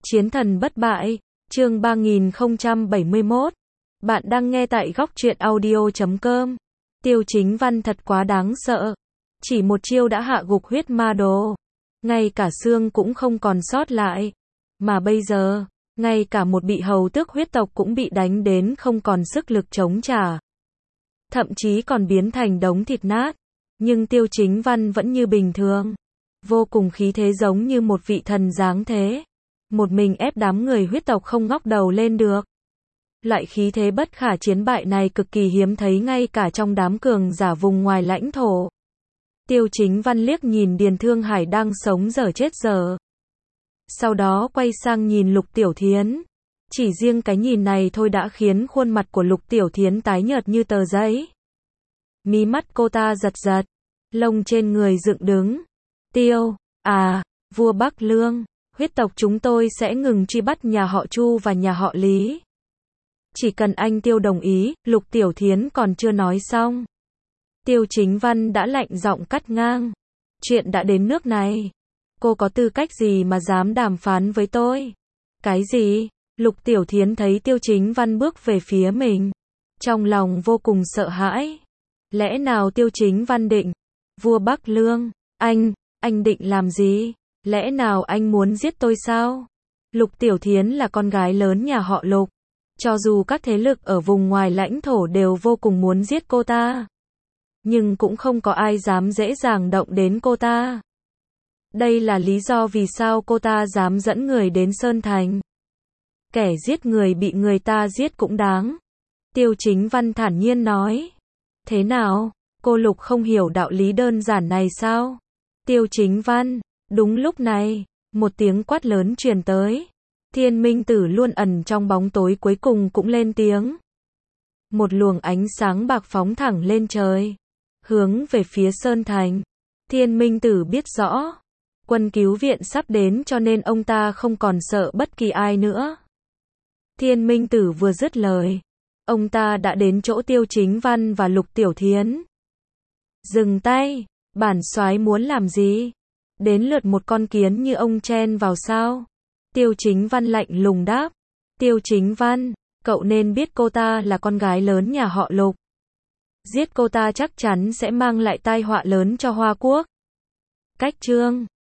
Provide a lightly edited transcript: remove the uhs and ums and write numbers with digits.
Chiến thần bất bại, chương 3071. Bạn đang nghe tại góc truyện audio.com. Tiêu Chính Văn thật quá đáng sợ. Chỉ một chiêu đã hạ gục huyết ma đồ. Ngay cả xương cũng không còn sót lại. Mà bây giờ, ngay cả một bị hầu tước huyết tộc cũng bị đánh đến không còn sức lực chống trả. Thậm chí còn biến thành đống thịt nát. Nhưng Tiêu Chính Văn vẫn như bình thường. Vô cùng khí thế giống như một vị thần dáng thế. Một mình ép đám người huyết tộc không ngóc đầu lên được. Loại khí thế bất khả chiến bại này cực kỳ hiếm thấy ngay cả trong đám cường giả vùng ngoài lãnh thổ. Tiêu Chính Văn liếc nhìn Điền Thương Hải đang sống dở chết dở. Sau đó quay sang nhìn Lục Tiểu Thiến. Chỉ riêng cái nhìn này thôi đã khiến khuôn mặt của Lục Tiểu Thiến tái nhợt như tờ giấy. Mí mắt cô ta giật giật. Lông trên người dựng đứng. Tiêu, vua Bắc Lương. Huyết tộc chúng tôi sẽ ngừng truy bắt nhà họ Chu và nhà họ Lý. Chỉ cần anh Tiêu đồng ý, Lục Tiểu Thiến còn chưa nói xong. Tiêu Chính Văn đã lạnh giọng cắt ngang. Chuyện đã đến nước này. Cô có tư cách gì mà dám đàm phán với tôi? Cái gì? Lục Tiểu Thiến thấy Tiêu Chính Văn bước về phía mình. Trong lòng vô cùng sợ hãi. Lẽ nào Tiêu Chính Văn định? Vua Bắc Lương, anh định làm gì? Lẽ nào anh muốn giết tôi sao? Lục Tiểu Thiến là con gái lớn nhà họ Lục. Cho dù các thế lực ở vùng ngoài lãnh thổ đều vô cùng muốn giết cô ta. Nhưng cũng không có ai dám dễ dàng động đến cô ta. Đây là lý do vì sao cô ta dám dẫn người đến Sơn Thành. Kẻ giết người bị người ta giết cũng đáng. Tiêu Chính Văn thản nhiên nói. Thế nào? Cô Lục không hiểu đạo lý đơn giản này sao? Tiêu Chính Văn. Đúng lúc này, một tiếng quát lớn truyền tới. Thiên Minh Tử luôn ẩn trong bóng tối cuối cùng cũng lên tiếng. Một luồng ánh sáng bạc phóng thẳng lên trời, hướng về phía Sơn Thành. Thiên Minh Tử biết rõ, quân cứu viện sắp đến cho nên ông ta không còn sợ bất kỳ ai nữa. Thiên Minh Tử vừa dứt lời, ông ta đã đến chỗ Tiêu Chính Văn và Lục Tiểu Thiến. Dừng tay, bản soái muốn làm gì? Đến lượt một con kiến như ông chen vào sao? Tiêu Chính Văn lạnh lùng đáp. Tiêu Chính Văn, cậu nên biết cô ta là con gái lớn nhà họ Lục. Giết cô ta chắc chắn sẽ mang lại tai họa lớn cho Hoa Quốc. Cách chương